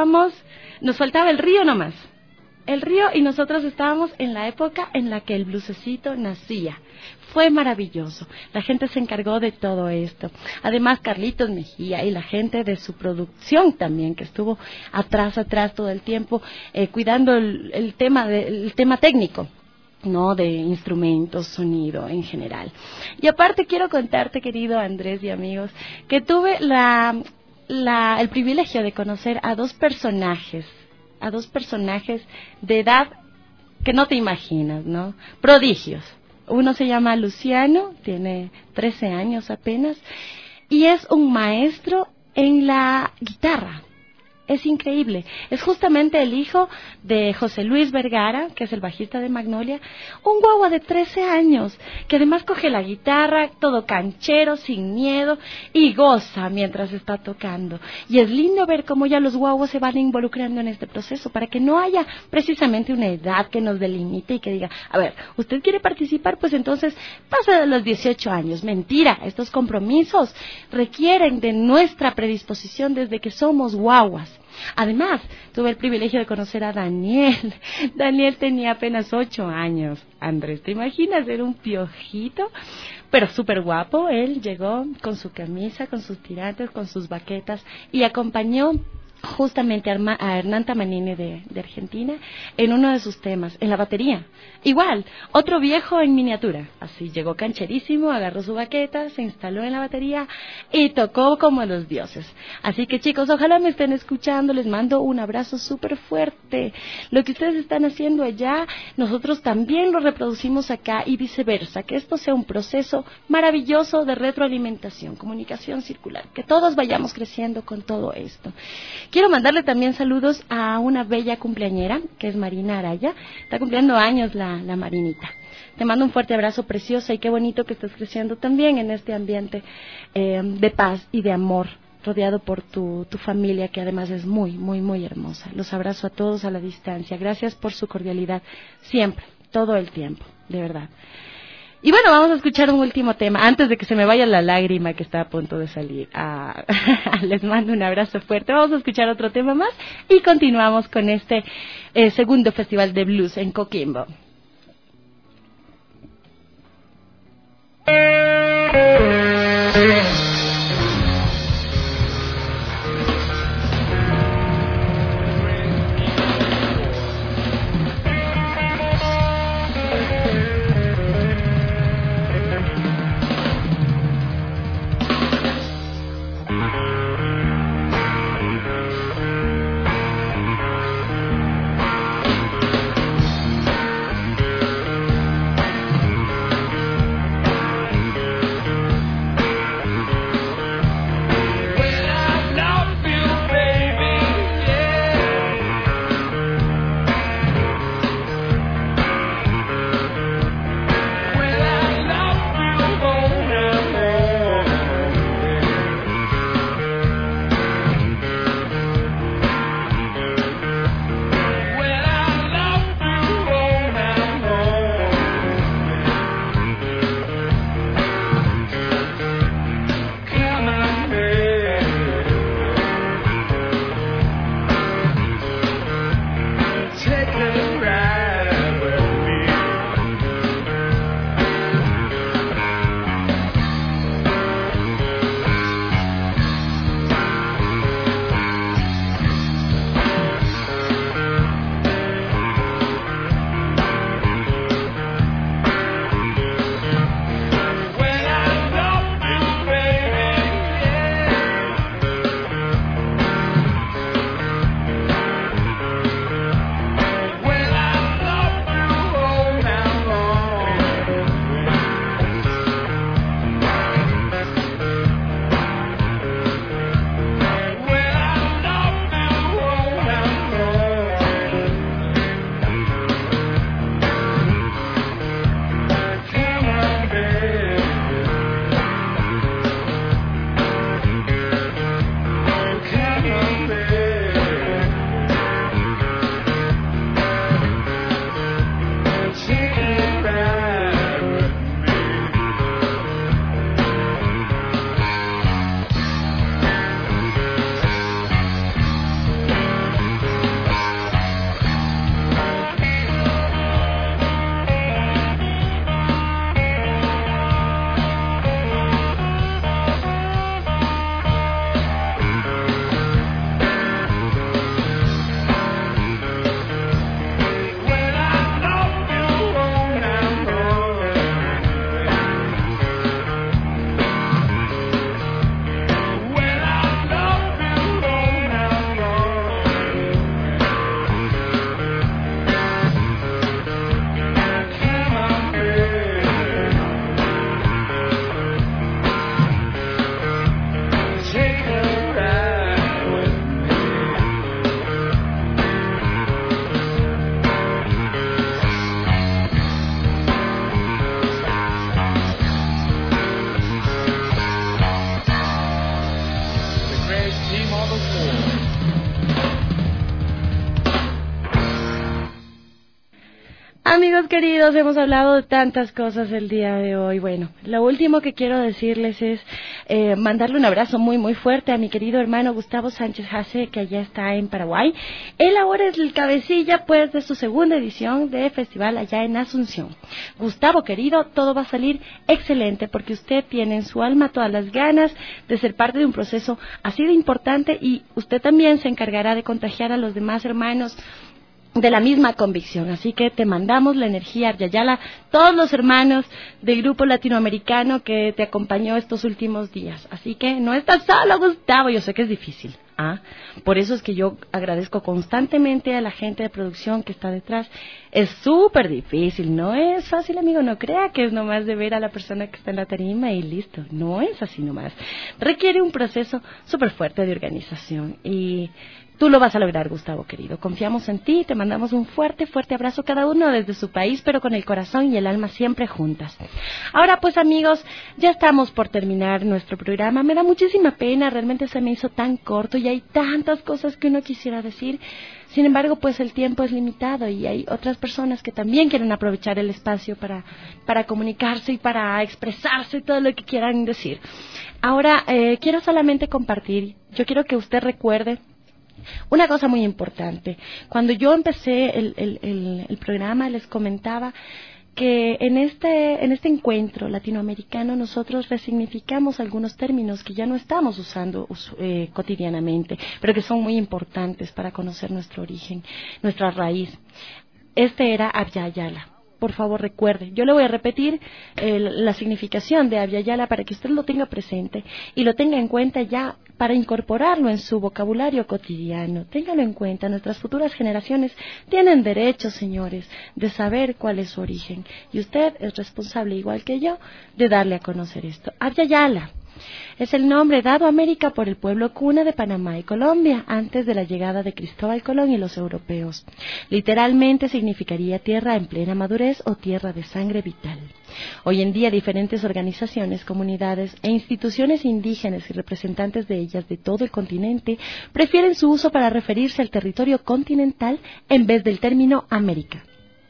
Speaker 4: nos faltaba el río nomás. El río y nosotros estábamos en la época en la que el blusecito nacía. Fue maravilloso. La gente se encargó de todo esto. Además, Carlitos Mejía y la gente de su producción también, que estuvo atrás todo el tiempo, cuidando el tema técnico, no, de instrumentos, sonido en general. Y aparte quiero contarte, querido Andrés y amigos, que tuve el privilegio de conocer a dos personajes de edad que no te imaginas, ¿no? Prodigios. Uno se llama Luciano, tiene 13 años apenas, y es un maestro en la guitarra. Es increíble. Es justamente el hijo de José Luis Vergara, que es el bajista de Magnolia, un guagua de 13 años, que además coge la guitarra, todo canchero, sin miedo, y goza mientras está tocando. Y es lindo ver cómo ya los guaguas se van involucrando en este proceso, para que no haya precisamente una edad que nos delimite y que diga, a ver, ¿usted quiere participar? Pues entonces pasa de los 18 años. Mentira, estos compromisos requieren de nuestra predisposición desde que somos guaguas. Además, tuve el privilegio de conocer a Daniel. Daniel tenía apenas 8 años. Andrés, ¿te imaginas? Era un piojito, pero súper guapo. Él llegó con su camisa, con sus tirantes, con sus baquetas y acompañó justamente a Hernán Tamanini de Argentina en uno de sus temas, en la batería. Igual, otro viejo en miniatura. Así llegó cancherísimo, agarró su baqueta, se instaló en la batería y tocó como los dioses. Así que chicos, ojalá me estén escuchando, les mando un abrazo súper fuerte. Lo que ustedes están haciendo allá, nosotros también lo reproducimos acá y viceversa. Que esto sea un proceso maravilloso de retroalimentación, comunicación circular, que todos vayamos creciendo con todo esto. Quiero mandarle también saludos a una bella cumpleañera, que es Marina Araya. Está cumpliendo años la Marinita. Te mando un fuerte abrazo, preciosa, y qué bonito que estés creciendo también en este ambiente de paz y de amor, rodeado por tu familia, que además es muy, muy, muy hermosa. Los abrazo a todos a la distancia. Gracias por su cordialidad siempre, todo el tiempo. de verdad. Y bueno, vamos a escuchar un último tema, antes de que se me vaya la lágrima que está a punto de salir. Les mando un abrazo fuerte. Vamos a escuchar otro tema más y continuamos con este segundo Festival de Blues en Coquimbo. Amigos queridos, hemos hablado de tantas cosas el día de hoy. Bueno, lo último que quiero decirles es mandarle un abrazo muy muy fuerte a mi querido hermano Gustavo Sánchez Jase, que allá está en Paraguay. Él ahora es el cabecilla pues de su segunda edición de festival allá en Asunción. Gustavo querido, todo va a salir excelente porque usted tiene en su alma todas las ganas de ser parte de un proceso así de importante, y usted también se encargará de contagiar a los demás hermanos de la misma convicción. Así que te mandamos la energía, Aryayala, todos los hermanos del grupo latinoamericano que te acompañó estos últimos días. Así que no estás solo, Gustavo. Yo sé que es difícil, por eso es que yo agradezco constantemente a la gente de producción que está detrás. Es súper difícil, no es fácil, amigo, no crea que es nomás de ver a la persona que está en la tarima y listo. No es así nomás. Requiere un proceso súper fuerte de organización y tú lo vas a lograr, Gustavo querido. Confiamos en ti, te mandamos un fuerte, fuerte abrazo, cada uno desde su país, pero con el corazón y el alma siempre juntas. Ahora pues, amigos, ya estamos por terminar nuestro programa. Me da muchísima pena, realmente se me hizo tan corto y hay tantas cosas que uno quisiera decir. Sin embargo, pues el tiempo es limitado y hay otras personas que también quieren aprovechar el espacio para comunicarse y para expresarse todo lo que quieran decir. Ahora, quiero solamente compartir, yo quiero que usted recuerde una cosa muy importante. Cuando yo empecé el programa, les comentaba que en este encuentro latinoamericano nosotros resignificamos algunos términos que ya no estamos usando cotidianamente, pero que son muy importantes para conocer nuestro origen, nuestra raíz. Este era Abya Yala. Por favor, recuerde. Yo le voy a repetir la significación de Abya Yala para que usted lo tenga presente y lo tenga en cuenta ya para incorporarlo en su vocabulario cotidiano. Téngalo en cuenta. Nuestras futuras generaciones tienen derecho, señores, de saber cuál es su origen. Y usted es responsable, igual que yo, de darle a conocer esto. Abya Yala es el nombre dado a América por el pueblo cuna de Panamá y Colombia antes de la llegada de Cristóbal Colón y los europeos. Literalmente significaría tierra en plena madurez o tierra de sangre vital. Hoy en día diferentes organizaciones, comunidades e instituciones indígenas y representantes de ellas de todo el continente prefieren su uso para referirse al territorio continental en vez del término América.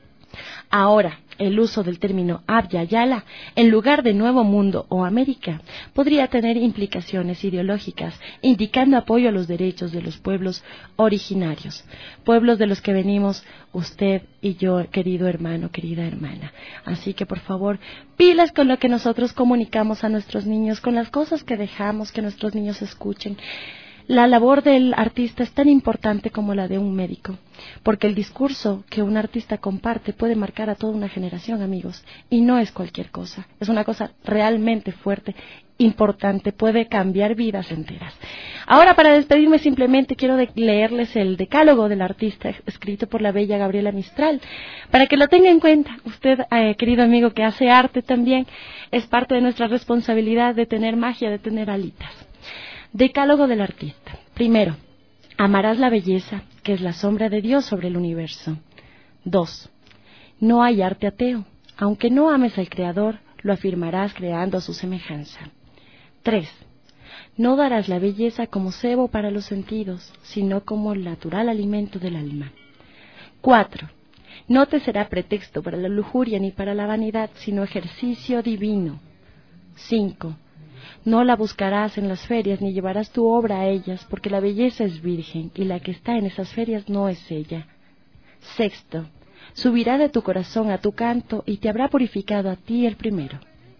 Speaker 4: Ahora, el uso del término Abya Yala en lugar de Nuevo Mundo o América podría tener implicaciones ideológicas, indicando apoyo a los derechos de los pueblos originarios, pueblos de los que venimos usted y yo, querido hermano, querida hermana. Así que, por favor, pilas con lo que nosotros comunicamos a nuestros niños, con las cosas que dejamos que nuestros niños escuchen. La labor del artista es tan importante como la de un médico, porque el discurso que un artista comparte puede marcar a toda una generación, amigos, y no es cualquier cosa, es una cosa realmente fuerte, importante, puede cambiar vidas enteras. Ahora, para despedirme, simplemente quiero leerles el decálogo del artista, escrito por la bella Gabriela Mistral, para que lo tenga en cuenta. Usted, querido amigo, que hace arte también, es parte de nuestra responsabilidad de tener magia, de tener alitas. Decálogo del artista. Primero, amarás la belleza, que es la sombra de Dios sobre el universo. 2. No hay arte ateo. Aunque no ames al Creador, lo afirmarás creando a su semejanza. 3. No darás la belleza como cebo para los sentidos, sino como el natural alimento del alma. 4. No te será pretexto para la lujuria ni para la vanidad, sino ejercicio divino. 5. No la buscarás en las ferias ni llevarás tu obra a ellas, porque la belleza es virgen y la que está en esas ferias no es ella. 6. Subirá de tu corazón a tu canto y te habrá purificado a ti el primero.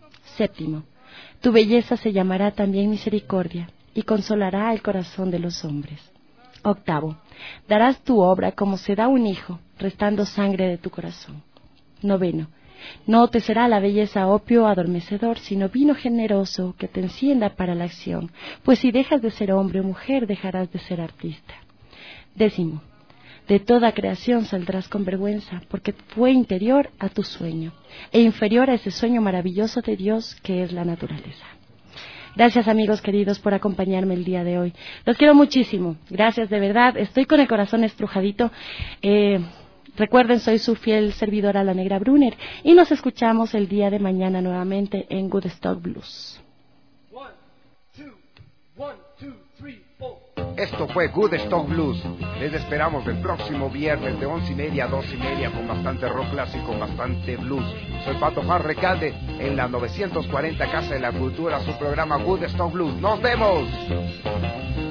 Speaker 4: 7. Tu belleza se llamará también misericordia y consolará el corazón de los hombres. 8. Darás tu obra como se da un hijo, restando sangre de tu corazón. 9. No te será la belleza opio adormecedor, sino vino generoso que te encienda para la acción, pues si dejas de ser hombre o mujer, dejarás de ser artista. 10. De toda creación saldrás con vergüenza, porque fue interior a tu sueño, e inferior a ese sueño maravilloso de Dios que es la naturaleza. Gracias, amigos queridos, por acompañarme el día de hoy. Los quiero muchísimo. Gracias, de verdad. Estoy con el corazón estrujadito. Recuerden, soy su fiel servidora, la Negra Brunner, y nos escuchamos el día de mañana nuevamente en Woodstock Blues.
Speaker 5: 1, 2, 1, 2, 3, 4.
Speaker 3: Esto fue Woodstock Blues. Les esperamos el próximo viernes de 11:30 a 12:30 con bastante rock clásico, bastante blues. Soy Pato Juan Recalde en la 940 Casa de la Cultura, su programa Woodstock Blues. ¡Nos vemos!